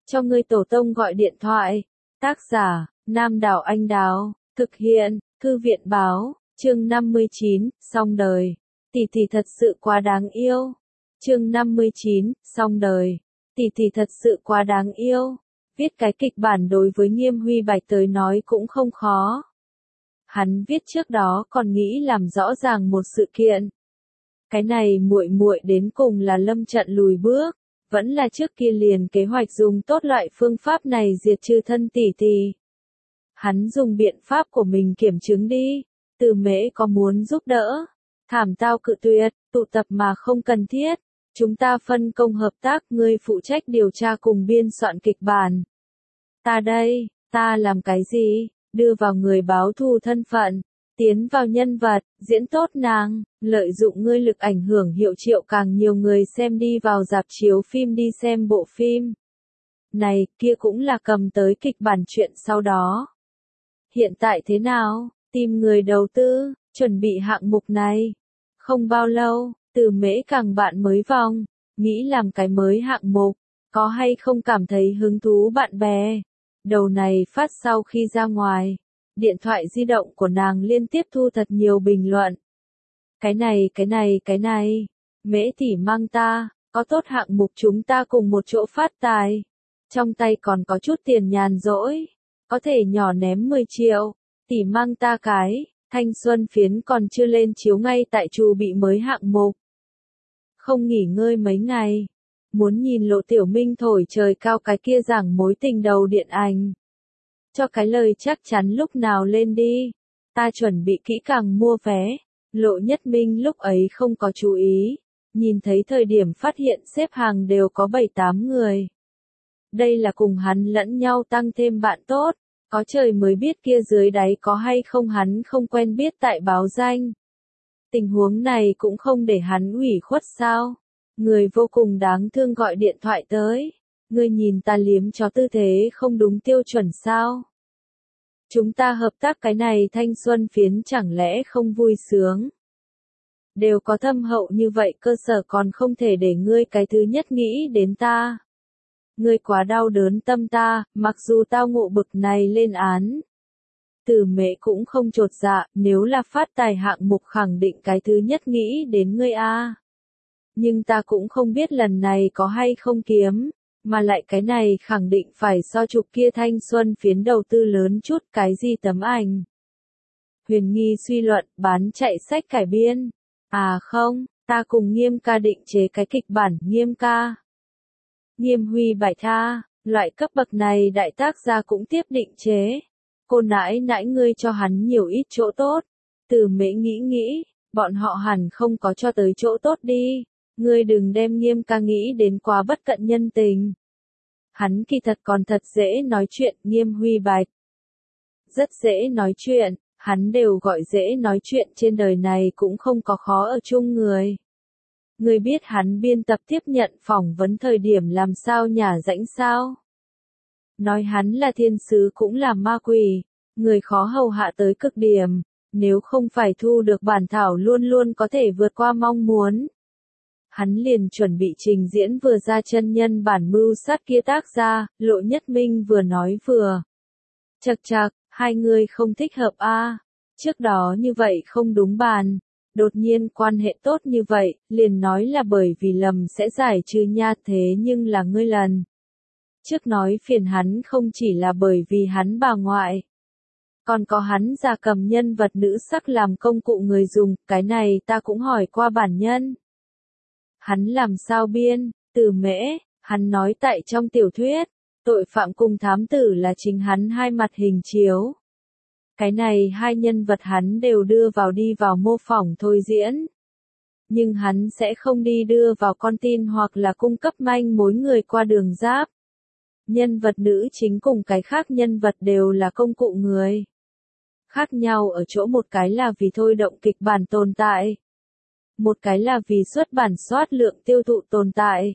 cho ngươi tổ tông gọi điện thoại. Tác giả, Nam Đảo Anh Đào, thực hiện, Thư viện Báo, chương 59, xong đời. Tỷ tỷ thật sự quá đáng yêu. Chương 59, xong đời. Tỷ tỷ thật sự quá đáng yêu. Viết cái kịch bản đối với Nghiêm Huy Bạch tới nói cũng không khó. Hắn viết trước đó còn nghĩ làm rõ ràng một sự kiện. Cái này muội muội đến cùng là lâm trận lùi bước, vẫn là trước kia liền kế hoạch dùng tốt loại phương pháp này diệt trừ thân tỷ tỷ. Hắn dùng biện pháp của mình kiểm chứng đi, Từ Mễ có muốn giúp đỡ, Thảm Tao cự tuyệt, tụ tập mà không cần thiết, chúng ta phân công hợp tác, ngươi phụ trách điều tra cùng biên soạn kịch bản. Ta đây, ta làm cái gì? Đưa vào người báo thù thân phận, tiến vào nhân vật, diễn tốt nàng, lợi dụng ngươi lực ảnh hưởng hiệu triệu càng nhiều người xem đi vào rạp chiếu phim đi xem bộ phim. Này, kia cũng là cầm tới kịch bản chuyện sau đó. Hiện tại thế nào? Tìm người đầu tư, chuẩn bị hạng mục này. Không bao lâu, Từ Mễ càng bạn mới vòng, nghĩ làm cái mới hạng mục, có hay không cảm thấy hứng thú bạn bè? Đầu này phát sau khi ra ngoài, điện thoại di động của nàng liên tiếp thu thật nhiều bình luận. Cái này, Mễ tỷ mang ta, có tốt hạng mục chúng ta cùng một chỗ phát tài. Trong tay còn có chút tiền nhàn rỗi, có thể nhỏ ném 10 triệu, tỷ mang ta cái, thanh xuân phiến còn chưa lên chiếu ngay tại chu bị mới hạng mục. Không nghỉ ngơi mấy ngày, muốn nhìn Lộ Tiểu Minh thổi trời cao cái kia giảng mối tình đầu điện ảnh. Cho cái lời chắc chắn lúc nào lên đi, ta chuẩn bị kỹ càng mua vé. Lộ Nhất Minh lúc ấy không có chú ý, nhìn thấy thời điểm phát hiện xếp hàng đều có 7-8 người. Đây là cùng hắn lẫn nhau tăng thêm bạn tốt, có trời mới biết kia dưới đáy có hay không hắn không quen biết tại báo danh. Tình huống này cũng không để hắn ủy khuất sao. Người vô cùng đáng thương gọi điện thoại tới. Ngươi nhìn ta liếm chó tư thế không đúng tiêu chuẩn sao? Chúng ta hợp tác cái này thanh xuân phiến chẳng lẽ không vui sướng? Đều có thâm hậu như vậy cơ sở còn không thể để ngươi cái thứ nhất nghĩ đến ta. Ngươi quá đau đớn tâm ta, mặc dù tao ngộ bực này lên án. Từ Mễ cũng không chột dạ, nếu là phát tài hạng mục khẳng định cái thứ nhất nghĩ đến ngươi a. Nhưng ta cũng không biết lần này có hay không kiếm, mà lại cái này khẳng định phải so chụp kia thanh xuân phiến đầu tư lớn chút cái gì tấm ảnh. Huyền Nghi suy luận, bán chạy sách cải biên. À không, ta cùng Nghiêm ca định chế cái kịch bản, Nghiêm ca. Nghiêm Huy Bạch tha, loại cấp bậc này đại tác gia cũng tiếp định chế. Cô nãi nãi ngươi cho hắn nhiều ít chỗ tốt. Từ Mễ nghĩ, bọn họ hẳn không có cho tới chỗ tốt đi. Ngươi đừng đem Nghiêm ca nghĩ đến quá bất cận nhân tình. Hắn kỳ thật còn thật dễ nói chuyện, Nghiêm Huy Bạch. Rất dễ nói chuyện, hắn đều gọi dễ nói chuyện, trên đời này cũng không có khó ở chung người. Ngươi biết hắn biên tập tiếp nhận phỏng vấn thời điểm làm sao nhả rãnh sao? Nói hắn là thiên sứ cũng là ma quỷ, người khó hầu hạ tới cực điểm, nếu không phải thu được bản thảo luôn luôn có thể vượt qua mong muốn. Hắn liền chuẩn bị trình diễn vừa ra chân nhân bản mưu sát kia tác gia, Lộ Nhất Minh vừa nói vừa. Chậc chậc, hai người không thích hợp a. Trước đó như vậy không đúng bàn. Đột nhiên quan hệ tốt như vậy, liền nói là bởi vì lầm sẽ giải trừ nha, thế nhưng là ngươi lần. Trước nói phiền hắn không chỉ là bởi vì hắn bà ngoại. Còn có hắn già cầm nhân vật nữ sắc làm công cụ người dùng, cái này ta cũng hỏi qua bản nhân. Hắn làm sao biên, Từ Mễ, hắn nói tại trong tiểu thuyết, tội phạm cùng thám tử là chính hắn hai mặt hình chiếu. Cái này hai nhân vật hắn đều đưa vào đi vào mô phỏng thôi diễn. Nhưng hắn sẽ không đi đưa vào con tin hoặc là cung cấp manh mối người qua đường giáp. Nhân vật nữ chính cùng cái khác nhân vật đều là công cụ người. Khác nhau ở chỗ một cái là vì thôi động kịch bản tồn tại. Một cái là vì xuất bản soát lượng tiêu thụ tồn tại.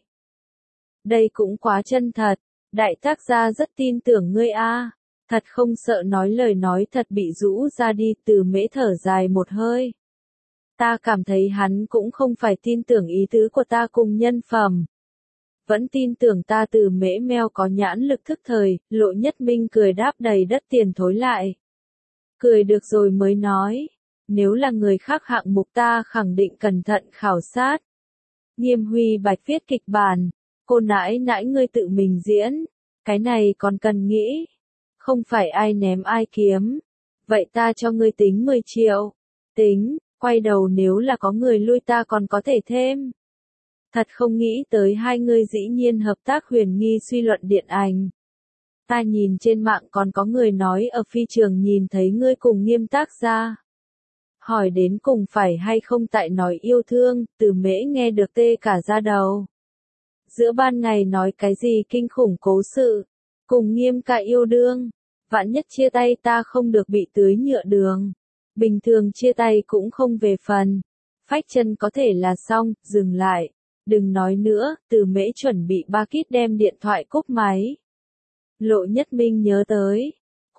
Đây cũng quá chân thật, đại tác gia rất tin tưởng ngươi a. Thật không sợ nói lời nói thật bị rũ ra đi, Từ Mễ thở dài một hơi. Ta cảm thấy hắn cũng không phải tin tưởng ý tứ của ta cùng nhân phẩm. Vẫn tin tưởng ta Từ Mễ Meo có nhãn lực thức thời, Lộ Nhất Minh cười đáp đầy đất tiền thối lại. Cười được rồi mới nói, nếu là người khác hạng mục ta khẳng định cẩn thận khảo sát. Nghiêm Huy Bạch viết kịch bản, cô nãi nãi ngươi tự mình diễn, cái này còn cần nghĩ, không phải ai ném ai kiếm. Vậy ta cho ngươi tính 10 triệu. Tính, quay đầu nếu là có người lui ta còn có thể thêm. Thật không nghĩ tới hai ngươi dĩ nhiên hợp tác huyền nghi suy luận điện ảnh. Ta nhìn trên mạng còn có người nói ở phi trường nhìn thấy ngươi cùng Nghiêm tác gia. Hỏi đến cùng phải hay không tại nói yêu thương, Từ Mễ nghe được tê cả da đầu. Giữa ban ngày nói cái gì kinh khủng cố sự, cùng Nghiêm ca yêu đương, vạn nhất chia tay ta không được bị tưới nhựa đường. Bình thường chia tay cũng không về phần. Phách chân có thể là xong, dừng lại. Đừng nói nữa, Từ Mễ chuẩn bị ba kít đem điện thoại cúp máy. Lộ Nhất Minh nhớ tới.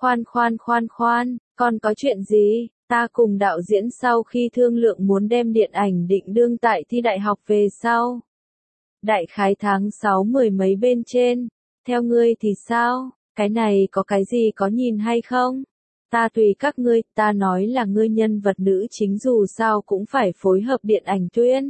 Khoan, còn có chuyện gì? Ta cùng đạo diễn sau khi thương lượng muốn đem điện ảnh định đương tại thi đại học về sau. Đại khái tháng 6 mười mấy bên trên. Theo ngươi thì sao? Cái này có cái gì có nhìn hay không? Ta tùy các ngươi, ta nói là ngươi nhân vật nữ chính dù sao cũng phải phối hợp điện ảnh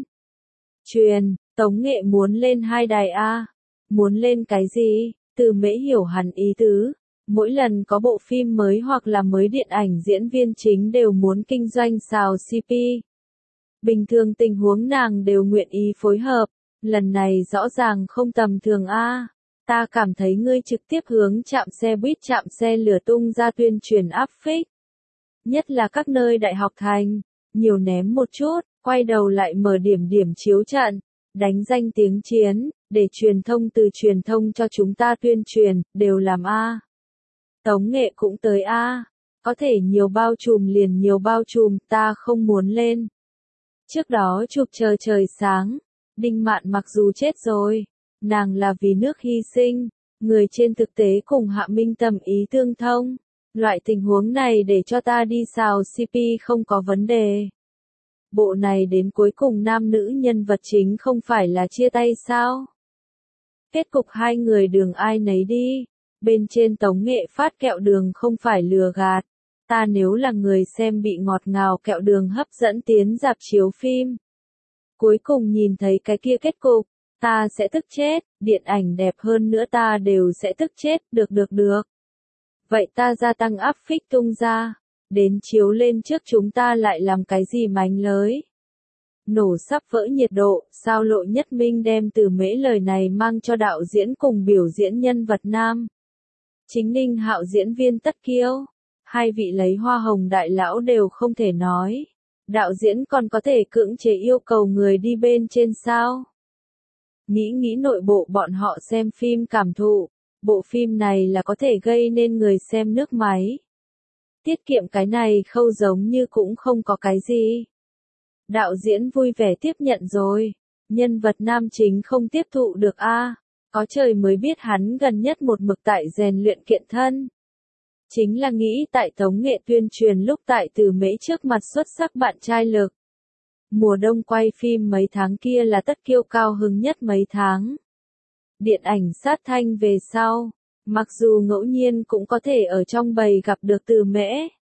truyền, Tống Nghệ muốn lên 2 đài A. Muốn lên cái gì? Từ Mễ hiểu hẳn ý tứ. Mỗi lần có bộ phim mới hoặc là mới điện ảnh diễn viên chính đều muốn kinh doanh xào CP. Bình thường tình huống nàng đều nguyện ý phối hợp. Lần này rõ ràng không tầm thường A. Ta cảm thấy ngươi trực tiếp hướng trạm xe buýt trạm xe lửa tung ra tuyên truyền áp phích. Nhất là các nơi đại học thành, nhiều ném một chút, quay đầu lại mở điểm chiếu trận, đánh danh tiếng chiến, để truyền thông từ truyền thông cho chúng ta tuyên truyền, đều làm A. Tống Nghệ cũng tới A. Có thể nhiều bao trùm liền nhiều bao trùm, ta không muốn lên. Trước đó chụp chờ trời sáng, Đinh Mạn mặc dù chết rồi. Nàng là vì nước hy sinh, người trên thực tế cùng Hạ Minh Tâm ý tương thông. Loại tình huống này để cho ta đi xào CP không có vấn đề. Bộ này đến cuối cùng nam nữ nhân vật chính không phải là chia tay sao? Kết cục hai người đường ai nấy đi. Bên trên Tống Nghệ phát kẹo đường không phải lừa gạt. Ta nếu là người xem bị ngọt ngào kẹo đường hấp dẫn tiến rạp chiếu phim. Cuối cùng nhìn thấy cái kia kết cục. Ta sẽ tức chết, điện ảnh đẹp hơn nữa ta đều sẽ tức chết, được. Vậy ta gia tăng áp phích tung ra, đến chiếu lên trước chúng ta lại làm cái gì mánh lới. Nổ sắp vỡ nhiệt độ, sao Lộ Nhất Minh đem Từ Mễ lời này mang cho đạo diễn cùng biểu diễn nhân vật nam. Chính Ninh Hạo diễn viên Tất Kiêu, hai vị lấy hoa hồng đại lão đều không thể nói. Đạo diễn còn có thể cưỡng chế yêu cầu người đi bên trên sao? Nghĩ nội bộ bọn họ xem phim cảm thụ, bộ phim này là có thể gây nên người xem nước máy. Tiết kiệm cái này khâu giống như cũng không có cái gì. Đạo diễn vui vẻ tiếp nhận rồi, nhân vật nam chính không tiếp thụ được a, có trời mới biết hắn gần nhất một mực tại rèn luyện kiện thân. Chính là nghĩ tại Tống Nghệ tuyên truyền lúc tại Từ Mễ trước mặt xuất sắc bạn trai lực. Mùa đông quay phim mấy tháng kia là Tất Kiêu cao hứng nhất mấy tháng. Điện ảnh sát thanh về sau, mặc dù ngẫu nhiên cũng có thể ở trong bầy gặp được Từ Mễ.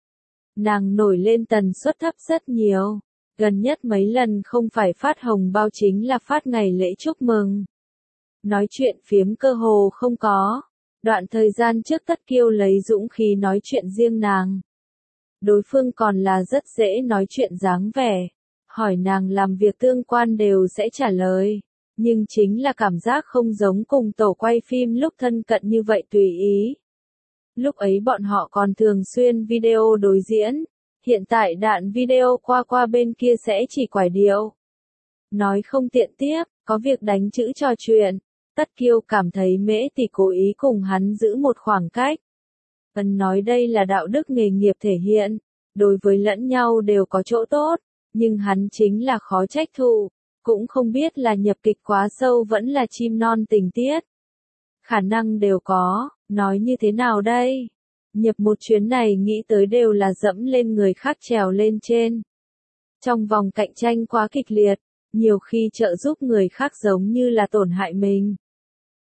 Nàng nổi lên tần suất thấp rất nhiều, gần nhất mấy lần không phải phát hồng bao chính là phát ngày lễ chúc mừng. Nói chuyện phiếm cơ hồ không có, đoạn thời gian trước Tất Kiêu lấy dũng khí nói chuyện riêng nàng. Đối phương còn là rất dễ nói chuyện dáng vẻ. Hỏi nàng làm việc tương quan đều sẽ trả lời, nhưng chính là cảm giác không giống cùng tổ quay phim lúc thân cận như vậy tùy ý. Lúc ấy bọn họ còn thường xuyên video đối diễn, hiện tại đạn video qua bên kia sẽ chỉ quải điệu. Nói không tiện tiếp, có việc đánh chữ trò chuyện, Tất Kiêu cảm thấy Mễ tỷ cố ý cùng hắn giữ một khoảng cách. Ân nói đây là đạo đức nghề nghiệp thể hiện, đối với lẫn nhau đều có chỗ tốt. Nhưng hắn chính là khó trách thụ, cũng không biết là nhập kịch quá sâu vẫn là chim non tình tiết. Khả năng đều có, nói như thế nào đây? Nhập một chuyến này nghĩ tới đều là dẫm lên người khác trèo lên trên. Trong vòng cạnh tranh quá kịch liệt, nhiều khi trợ giúp người khác giống như là tổn hại mình.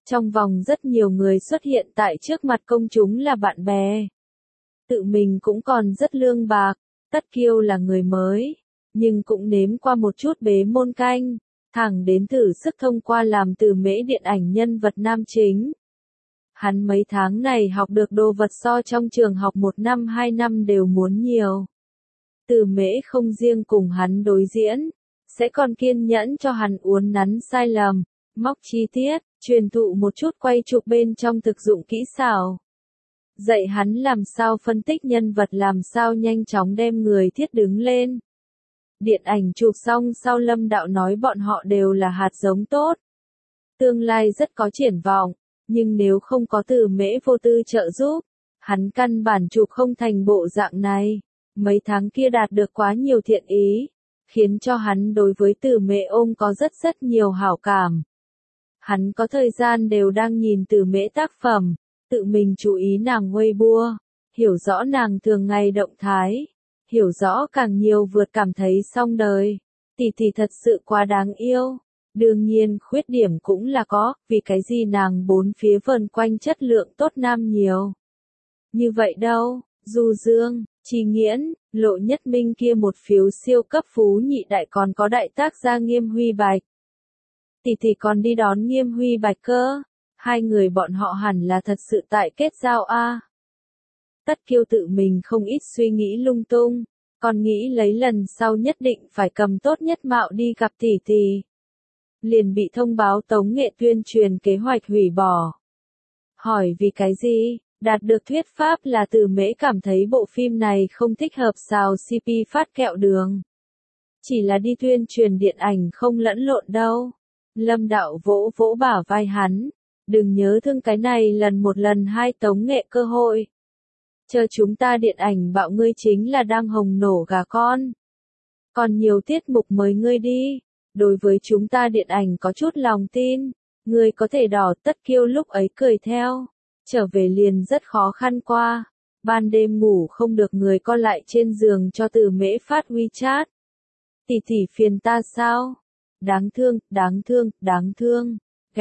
Trong vòng rất nhiều người xuất hiện tại trước mặt công chúng là bạn bè. Tự mình cũng còn rất lương bạc, Tất Kiêu là người mới, nhưng cũng nếm qua một chút bế môn canh, thẳng đến thử sức thông qua làm Từ Mễ điện ảnh nhân vật nam chính. Hắn mấy tháng này học được đồ vật so trong trường học 1 năm 2 năm đều muốn nhiều. Từ Mễ không riêng cùng hắn đối diễn, sẽ còn kiên nhẫn cho hắn uốn nắn sai lầm, móc chi tiết, truyền thụ một chút quay chụp bên trong thực dụng kỹ xảo. Dạy hắn làm sao phân tích nhân vật, làm sao nhanh chóng đem người thiết đứng lên. Điện ảnh chụp xong sau Lâm Đạo nói bọn họ đều là hạt giống tốt. Tương lai rất có triển vọng, nhưng nếu không có Từ Mễ vô tư trợ giúp, hắn căn bản chụp không thành bộ dạng này. Mấy tháng kia đạt được quá nhiều thiện ý, khiến cho hắn đối với Từ Mễ ôm có rất nhiều hảo cảm. Hắn có thời gian đều đang nhìn Từ Mễ tác phẩm, tự mình chú ý nàng Weibo, hiểu rõ nàng thường ngày động thái, hiểu rõ càng nhiều vượt cảm thấy xong đời. Tỷ thật sự quá đáng yêu. Đương nhiên khuyết điểm cũng là có, vì cái gì nàng bốn phía vần quanh chất lượng tốt nam nhiều. Như vậy đâu, Du Dương, Chi Nghiễn, Lộ Nhất Minh kia một phiếu siêu cấp phú nhị đại, còn có đại tác gia Nghiêm Huy Bạch. Tỷ còn đi đón Nghiêm Huy Bạch cơ, hai người bọn họ hẳn là thật sự tại kết giao a. Tất Kiêu tự mình không ít suy nghĩ lung tung, còn nghĩ lấy lần sau nhất định phải cầm tốt nhất mạo đi gặp tỷ. Liền bị thông báo Tống Nghệ tuyên truyền kế hoạch hủy bỏ. Hỏi vì cái gì? Đạt được thuyết pháp là Từ Mễ cảm thấy bộ phim này không thích hợp xào CP phát kẹo đường. Chỉ là đi tuyên truyền điện ảnh không lẫn lộn đâu. Lâm Đạo vỗ vỗ bả vai hắn. Đừng nhớ thương cái này lần một lần hai Tống Nghệ cơ hội. Chờ chúng ta điện ảnh bạo ngươi chính là đang hồng nổ gà con. Còn nhiều tiết mục mới ngươi đi. Đối với chúng ta điện ảnh có chút lòng tin, ngươi có thể đỏ. Tất Kiêu lúc ấy cười theo, trở về liền rất khó khăn qua, ban đêm ngủ không được người co lại trên giường cho Từ Mễ phát WeChat. Tỷ phiền ta sao? Đáng thương,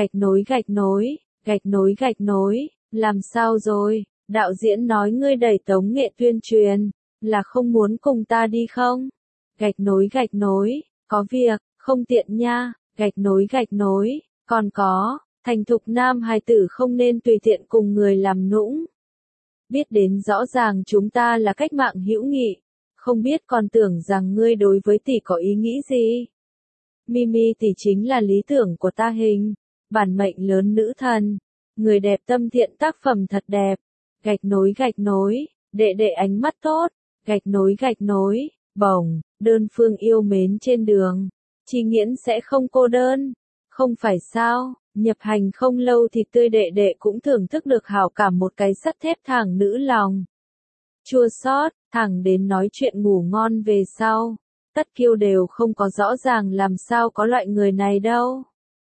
gạch nối, làm sao rồi? Đạo diễn nói ngươi đẩy Tống Nghệ tuyên truyền, là không muốn cùng ta đi không? Gạch nối, có việc. Không tiện nha, gạch nối, còn có, thành thục nam hài tử không nên tùy tiện cùng người làm nũng. Biết đến rõ ràng chúng ta là cách mạng hữu nghị, không biết còn tưởng rằng ngươi đối với tỷ có ý nghĩ gì. Mimi tỷ chính là lý tưởng của ta hình, bản mệnh lớn nữ thần, người đẹp tâm thiện tác phẩm thật đẹp. Gạch nối, đệ ánh mắt tốt, gạch nối, bổng, đơn phương yêu mến trên đường. Chi Nghiễn sẽ không cô đơn, không phải sao? Nhập hành không lâu thì tươi đệ cũng thưởng thức được hảo cảm một cái sắt thép thẳng nữ lòng. Chua xót, thẳng đến nói chuyện ngủ ngon về sau, Tất Kiêu đều không có rõ ràng làm sao có loại người này đâu.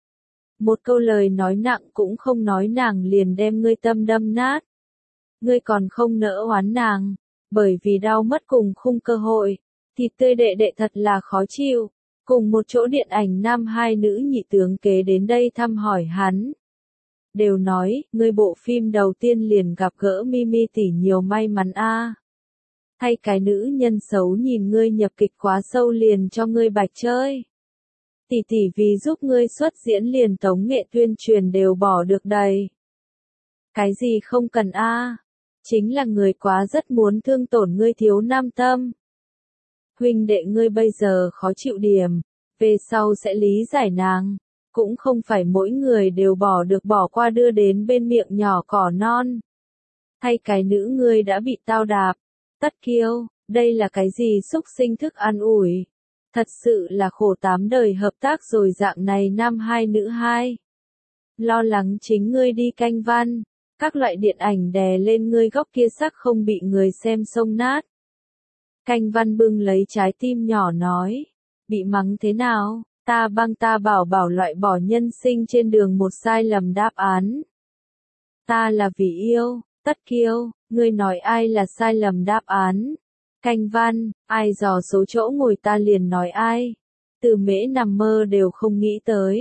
Một câu lời nói nặng cũng không nói nàng liền đem ngươi tâm đâm nát. Ngươi còn không nỡ oán nàng, bởi vì đau mất cùng khung cơ hội, thì tươi đệ thật là khó chịu. Cùng một chỗ điện ảnh nam hai nữ nhị tướng kế đến đây thăm hỏi hắn. Đều nói, ngươi bộ phim đầu tiên liền gặp gỡ Mimi tỷ nhiều may mắn a. Thay cái nữ nhân xấu nhìn ngươi nhập kịch quá sâu liền cho ngươi bạch chơi. Tỷ vì giúp ngươi xuất diễn liền Tống Nghệ tuyên truyền đều bỏ được đầy. Cái gì không cần a? Chính là người quá rất muốn thương tổn ngươi thiếu nam tâm. Huynh đệ ngươi bây giờ khó chịu điểm, về sau sẽ lý giải nàng, cũng không phải mỗi người đều bỏ qua đưa đến bên miệng nhỏ cỏ non. Thay cái nữ ngươi đã bị tao đạp, Tất Kiêu, đây là cái gì xúc sinh thức ăn ủi. Thật sự là khổ 8 đời hợp tác rồi dạng này nam hai nữ hai. Lo lắng chính ngươi đi canh văn, các loại điện ảnh đè lên ngươi góc kia sắc không bị người xem xông nát. Canh văn bưng lấy trái tim nhỏ nói, bị mắng thế nào, ta bảo loại bỏ nhân sinh trên đường một sai lầm đáp án. Ta là vì yêu, Tất Kiêu, ngươi nói ai là sai lầm đáp án. Canh văn, ai dò số chỗ ngồi ta liền nói ai. Từ Mễ nằm mơ đều không nghĩ tới.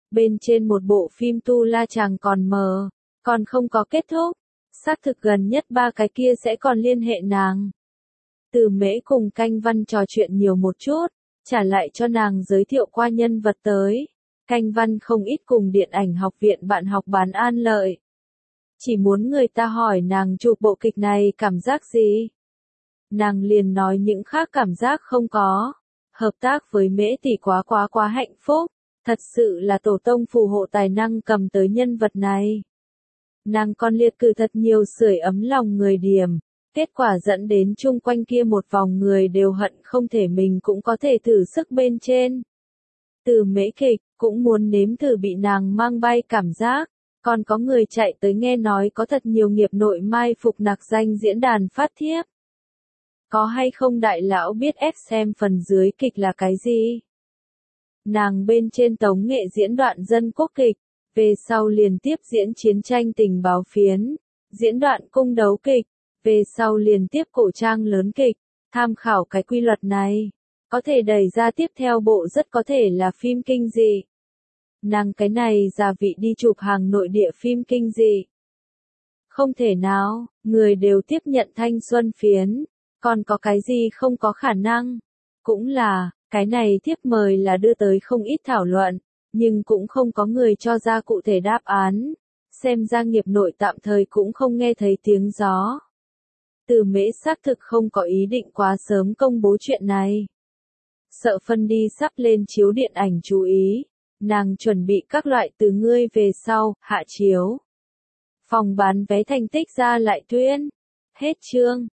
Bên trên một bộ phim Tu La Chàng còn mờ, còn không có kết thúc. Xác thực gần nhất 3 cái kia sẽ còn liên hệ nàng. Từ Mễ cùng Canh Văn trò chuyện nhiều một chút, trả lại cho nàng giới thiệu qua nhân vật tới. Canh Văn không ít cùng điện ảnh học viện bạn học bán an lợi. Chỉ muốn người ta hỏi nàng chụp bộ kịch này cảm giác gì. Nàng liền nói những khác cảm giác không có. Hợp tác với Mễ tỷ quá hạnh phúc. Thật sự là tổ tông phù hộ tài năng cầm tới nhân vật này. Nàng còn liệt cử thật nhiều sưởi ấm lòng người điểm. Kết quả dẫn đến chung quanh kia một vòng người đều hận không thể mình cũng có thể thử sức bên trên. Từ Mễ kịch, cũng muốn nếm thử bị nàng mang bay cảm giác. Còn có người chạy tới nghe nói có thật nhiều nghiệp nội mai phục nặc danh diễn đàn phát thiếp. Có hay không đại lão biết ép xem phần dưới kịch là cái gì? Nàng bên trên tống nghệ diễn đoạn dân quốc kịch, về sau liền tiếp diễn chiến tranh tình báo phiến, diễn đoạn cung đấu kịch, về sau liền tiếp cổ trang lớn kịch, tham khảo cái quy luật này. Có thể đẩy ra tiếp theo bộ rất có thể là phim kinh dị. Nàng cái này gia vị đi chụp hàng nội địa phim kinh dị. Không thể nào, người đều tiếp nhận thanh xuân phiến, còn có cái gì không có khả năng. Cũng là, cái này thiếp mời là đưa tới không ít thảo luận, nhưng cũng không có người cho ra cụ thể đáp án. Xem ra nghiệp nội tạm thời cũng không nghe thấy tiếng gió. Từ Mễ xác thực không có ý định quá sớm công bố chuyện này. Sợ phân đi sắp lên chiếu điện ảnh chú ý. Nàng chuẩn bị các loại từ ngươi về sau, hạ chiếu. Phòng bán vé thành tích ra lại tuyên. Hết chương.